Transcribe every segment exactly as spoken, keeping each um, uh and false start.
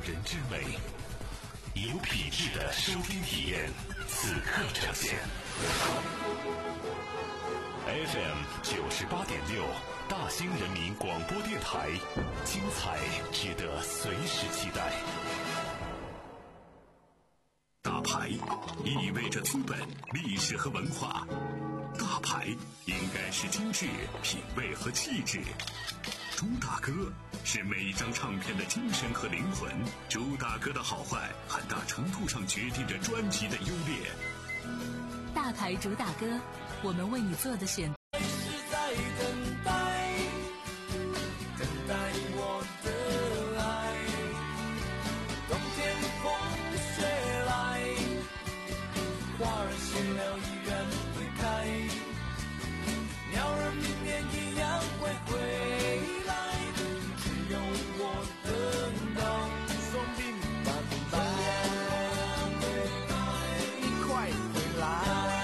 人之美，有品质的收听体验，此刻呈现。F M 九十八点六，大兴人民广播电台，精彩值得随时期待。大牌意味着资本、历史和文化，大牌应该是精致、品味和气质。朱大哥是每一张唱片的精神和灵魂，朱大哥的好坏很大程度上决定着专辑的优劣。 大牌主打歌，我们为你做的选是在等待，等待我的爱。冬天风雪来，花儿谢了依然会开，鸟儿明年一样会回来，只有我等到双臂满白。你快回来，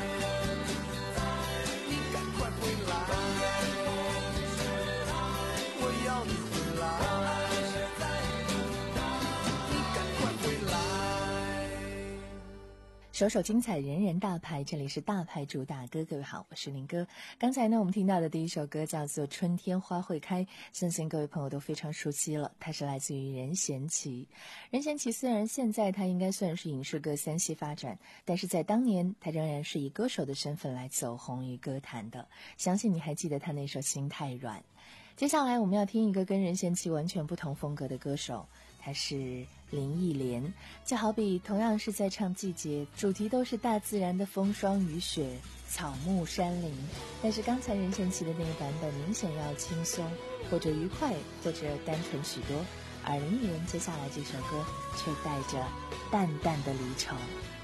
首首精彩，人人大牌，这里是大牌主打歌。各位好，我是林哥。刚才呢，我们听到的第一首歌叫做《春天花会开》，相信各位朋友都非常熟悉了。它是来自于任贤齐。任贤齐虽然现在他应该算是影视歌三栖发展，但是在当年他仍然是以歌手的身份来走红于歌坛的。相信你还记得他那首《心太软》。接下来我们要听一个跟任贤齐完全不同风格的歌手，他是林忆莲。就好比同样是在唱季节，主题都是大自然的风霜雨雪、草木山林，但是刚才任贤齐的那个版本明显要轻松，或者愉快，或者单纯许多，而林忆莲接下来这首歌却带着淡淡的离愁。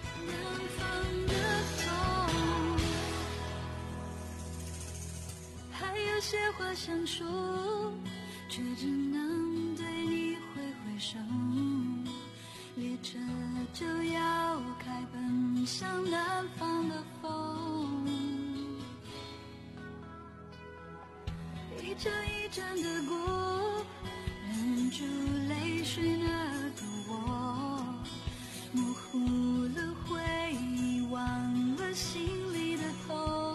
有些话想说，却只能对你挥挥手。列车就要开奔向南方的风，一阵一阵的过，忍住泪水那个我，模糊了回忆，忘了心里的痛。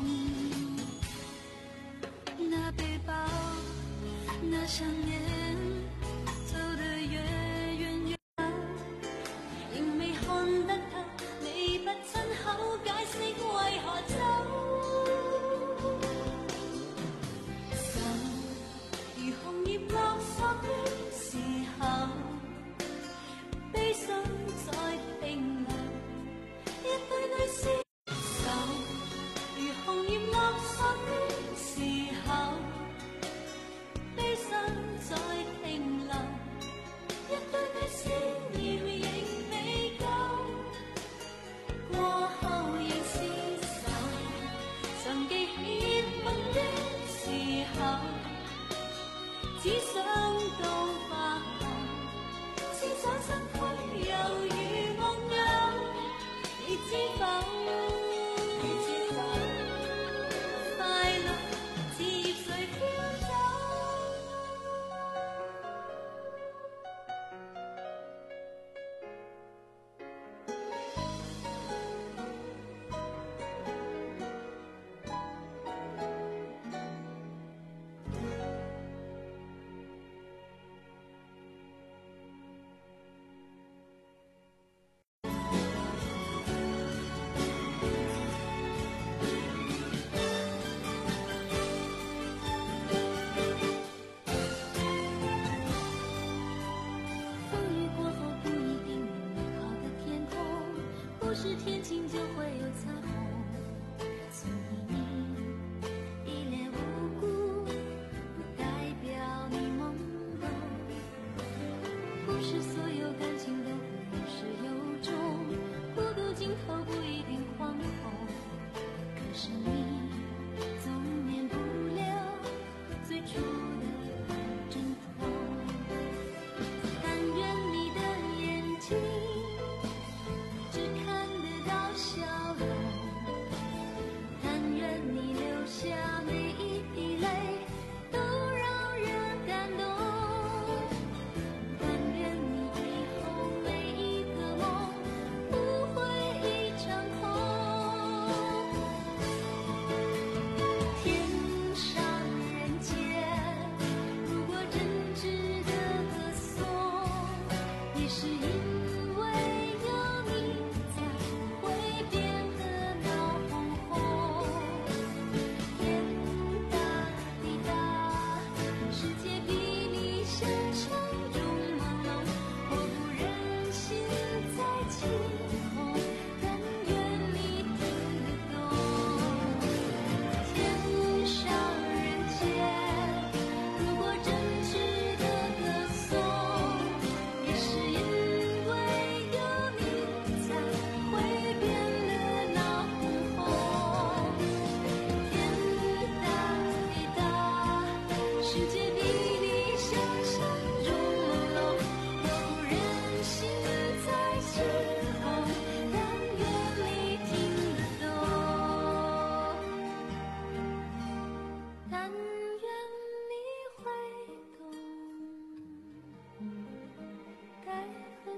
那背包，那想念，走得越遠越近，仍未看得透，你不親口解釋為何走。手如紅葉落索的時候，悲傷在停留，一對對視。手如紅葉落索的時候，悲傷在停留，一堆堆思念仍未夠，過後仍是愁，曾記起吻的時候，只想到白頭，思想身軀猶如木偶，你知否？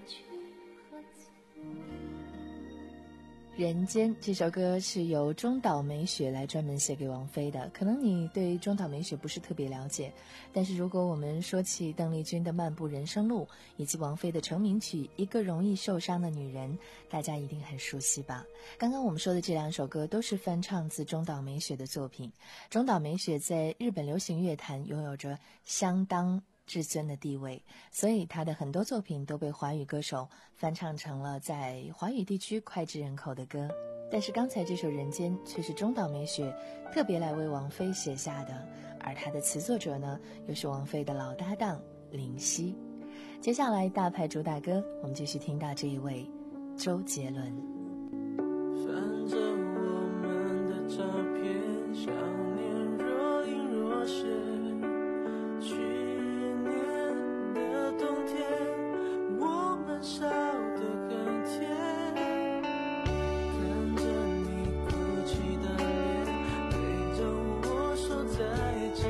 去何从？ 人间这首歌是由中岛美雪来专门写给王菲的，可能你对中岛美雪不是特别了解，但是如果我们说起邓丽君的《漫步人生路》以及王菲的成名曲《一个容易受伤的女人》，大家一定很熟悉吧。刚刚我们说的这两首歌都是翻唱自中岛美雪的作品。中岛美雪在日本流行乐坛拥有着相当至尊的地位，所以他的很多作品都被华语歌手翻唱成了在华语地区脍炙人口的歌。但是刚才这首《人间》却是中岛美雪特别来为王菲写下的，而他的词作者呢，又是王菲的老搭档林夕。接下来大牌主打歌，我们继续听到这一位周杰伦。 翻着我们的照片，想念若隐若现，去年的冬天我们笑得很甜，看着你哭泣的脸，对着我说再见，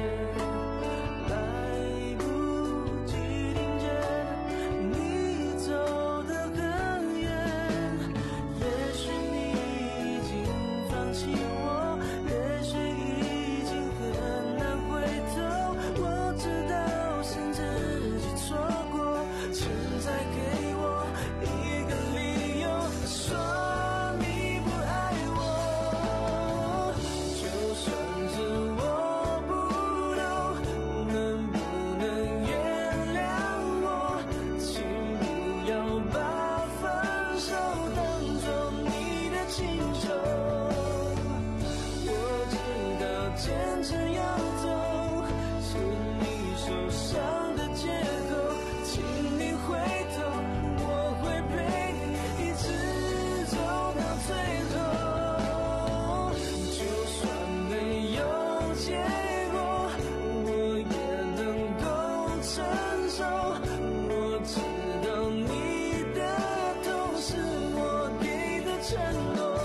来不及听见你走得很远，也许你已经放弃我，也许已经很难回头，我知道是自己错过，请再给我一个理由，说你不爱我，就算是我不懂，能不能原谅我，请不要把分手当作你的请求，我知道坚持要走是你受伤的借口，请你回头，我会陪你一直走到最后，就算没有结果，我也能够承受，我知道你的痛是我给的承诺，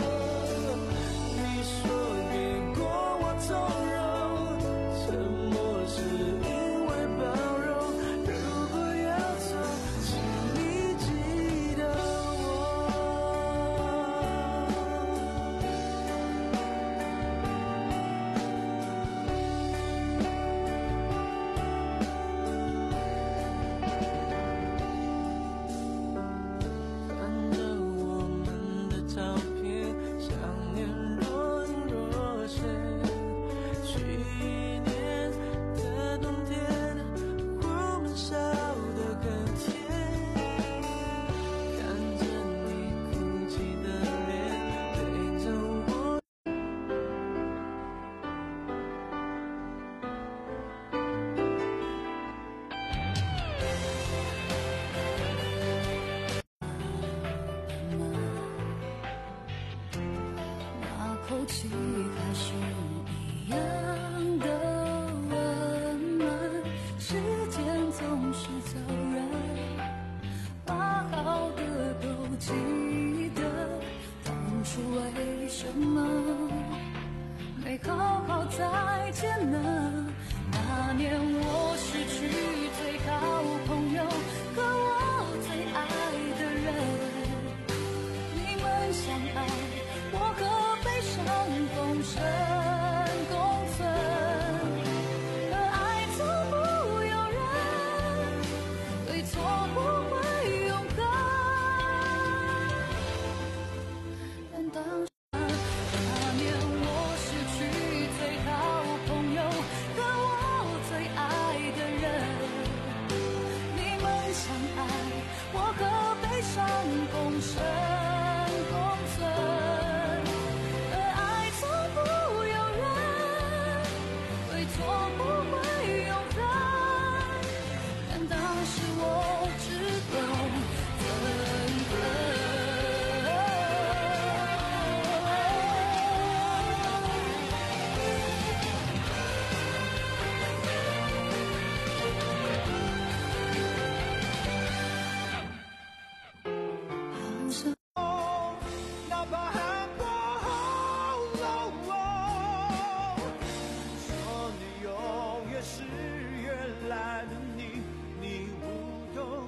你说给过我从容，沉默是因为包容，如果要走，请你记得我。看着我们的照片，想念若隐若现，去年的冬天我们笑得很甜，看着你哭泣的脸，对着我那口气还是一样的温暖，时间总是走人，把好的都记得，当初为什么没好好再见呢？那年我失去最好朋友和我最爱的人，你们相爱，我和悲伤共生共存，可爱从不由人，对错不会永恒，但当时那年我失去最好朋友和我最爱的人，你们相爱，我和悲伤共生共存，可爱从不由人，对错不会永恒，但当时我只懂憎恨。好像哪怕喊过后，说你永远是原来的你，你不懂，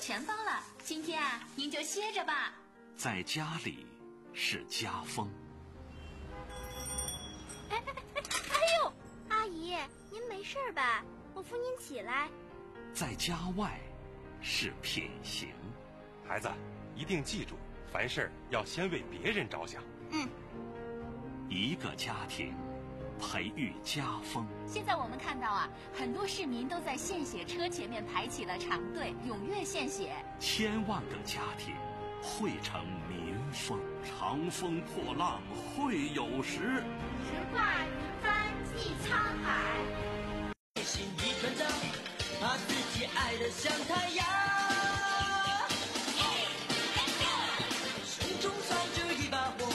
全包了，今天啊，您就歇着吧。 在家里是家风。 哎哎哎哎呦，阿姨，您没事吧？我扶您起来。 在家外是品行。 孩子，一定记住，凡事要先为别人着想。 嗯。 一个家庭培育家风。 现在我们看到啊，很多市民都在献血车前面排起了长队，踊跃献血。 千万个家庭汇成民风，长风破浪会有时。 直挂云帆济沧海。 心一团长，把自己爱得像太阳。胸中烧着一把火，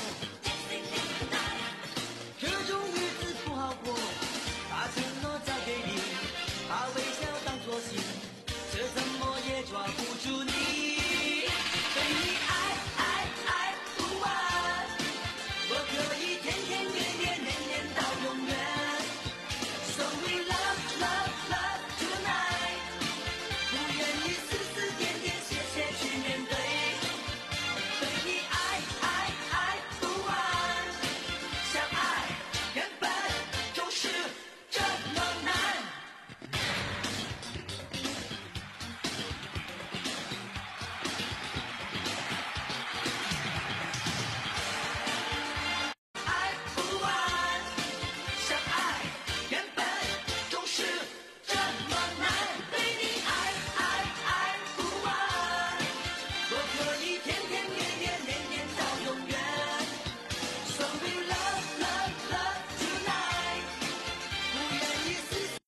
这种日子不好过。把承诺交给你，把微笑当作信，这怎么也抓不住你。对你爱爱爱不完，我可以天天年年年年到永远。So we love love love tonight， 不愿意丝丝点点谢谢去面对。对你爱爱爱不完，相爱原本就是这么难。爱不完，相爱原本就是这么难。对你爱爱爱不完，我可以天天年年年年到永远。So we love love love tonight， 不愿意丝丝。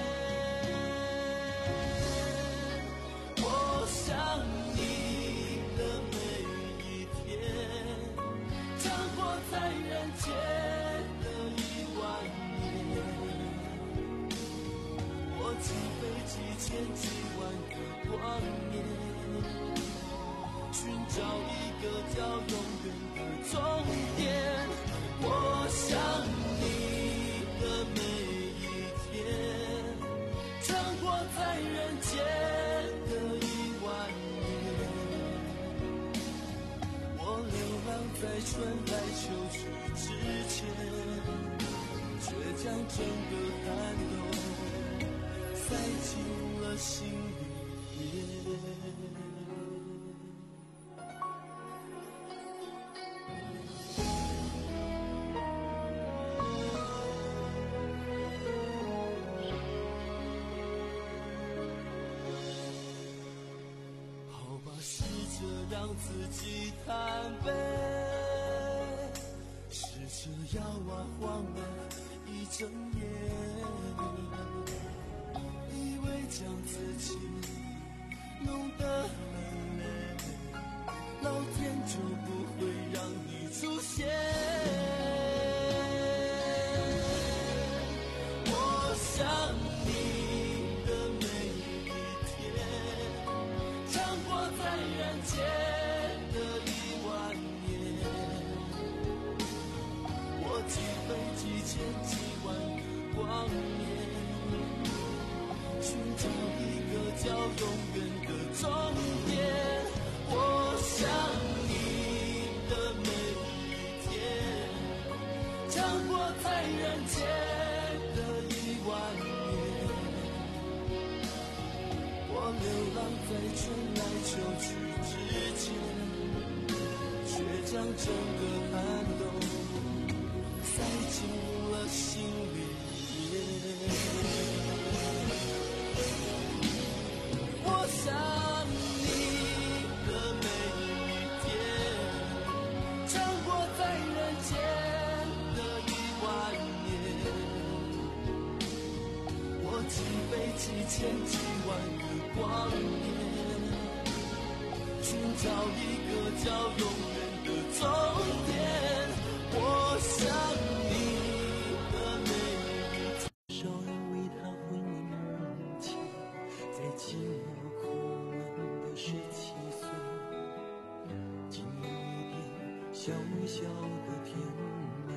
我想你的每一天，长活在人间的一万年。我几飞几千几万个光年，寻找一个叫永远的终点。我想你的每一天，长活在人间的一万年。我流浪在春来秋去之前，却将整个寒冬塞进了心里面。好吧，试着让自己坦白，试着要啊晃啊一整夜，以为将自己弄得很累，老天就不会让你出现。我想你的每一天，长活在人间的一万年。我几飞几千几万个光年，寻找一个叫永远的终点。我想你的每一天，长活在人间的一万年。我流浪在春来秋去之前，却将整个寒冬塞进了心里面。我想你的每一天，长活在人间的一万年。我几飞几千几万个光年，寻找一个叫永远的终点。我想你的每一天，少人为他婚姻梦情，在寂寞苦闷的十七岁，竟有一点小小的甜美。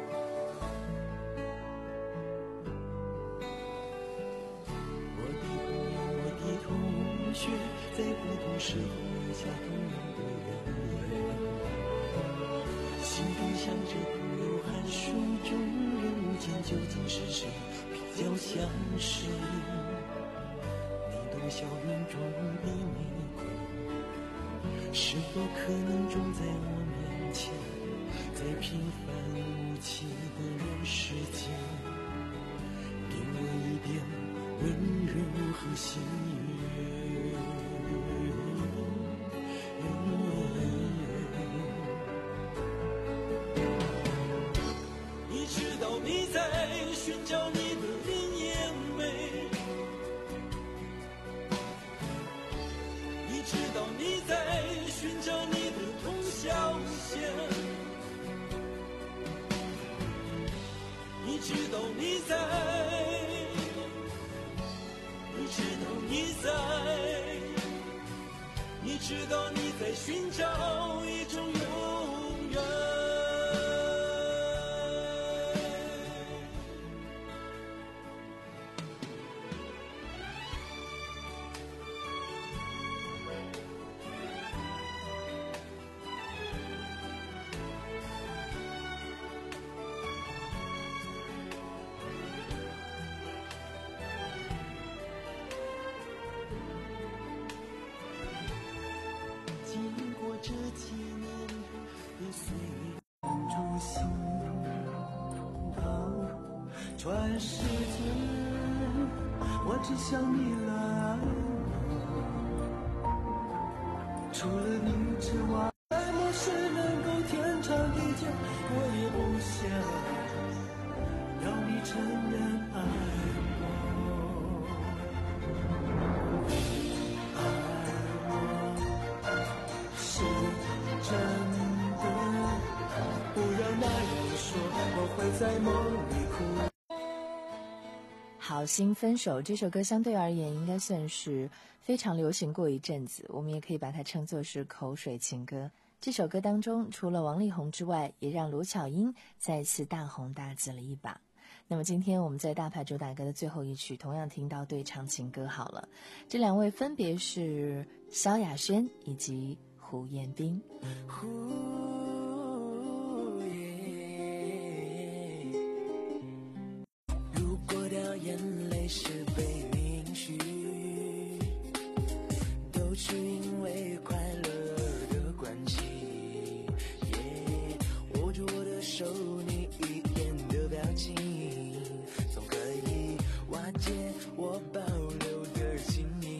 我的雪，在不同时候留下同样的人。心中想着朋友寒暑中人物间究竟是谁比较相识？你懂校园中的玫瑰，是否可能种在我面前，在平凡无奇的人世间，给我一点温柔和喜悦。你知道你在寻找你的林艳美，你知道你在寻找你的童小贤，你知道你在，你知道你在，你知道你在寻找一种永远。这几年的岁月，中心头转世间，我只想你来我，除了你之外，爱莫是能够天长地久，我也不想要你承认爱我。真的不让那人说我会在梦里哭。 好心分手这首歌相对而言应该算是非常流行过一阵子，我们也可以把它称作是口水情歌。这首歌当中除了王力宏之外，也让卢巧音再次大红大紫了一把。那么今天我们在大牌主打歌的最后一曲同样听到对唱情歌好了，这两位分别是萧亚轩以及胡彦斌。 如果掉眼泪是被允许，都是因为快乐的关系。Yeah, 握住我的手，你一眼的表情，总可以瓦解我保留的心意。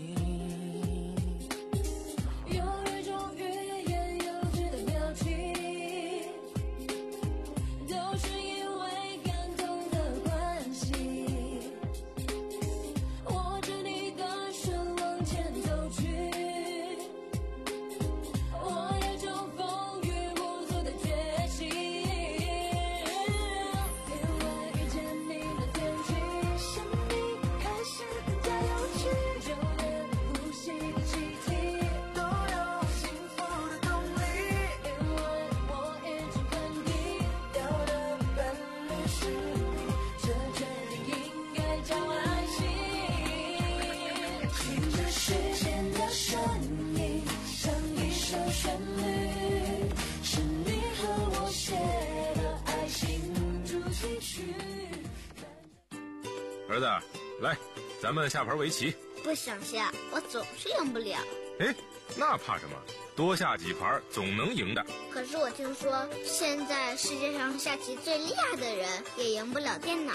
儿子，来，咱们下盘围棋。 不想下，我总是赢不了。 哎，那怕什么？多下几盘总能赢的。 可是我听说，现在世界上下棋最厉害的人也赢不了电脑。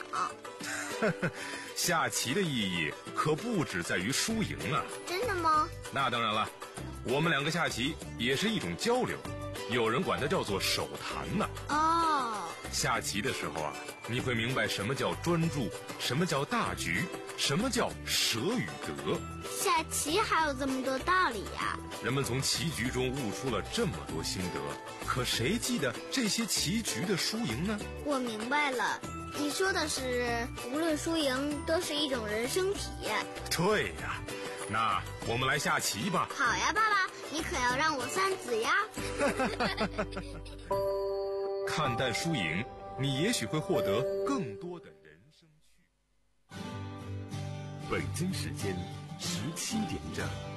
下棋的意义可不只在于输赢啊。 真的吗？ 那当然了，我们两个下棋也是一种交流，有人管它叫做手谈呢。 哦， 下棋的时候啊，你会明白什么叫专注，什么叫大局，什么叫舍与得。 下棋还有这么多道理呀！ 人们从棋局中悟出了这么多心得，可谁记得这些棋局的输赢呢？ 我明白了，你说的是无论输赢都是一种人生体验。 对呀，那我们来下棋吧。 好呀，爸爸，你可要让我三子呀。 看淡输赢，你也许会获得更多的人生趣。 北京时间十七点整。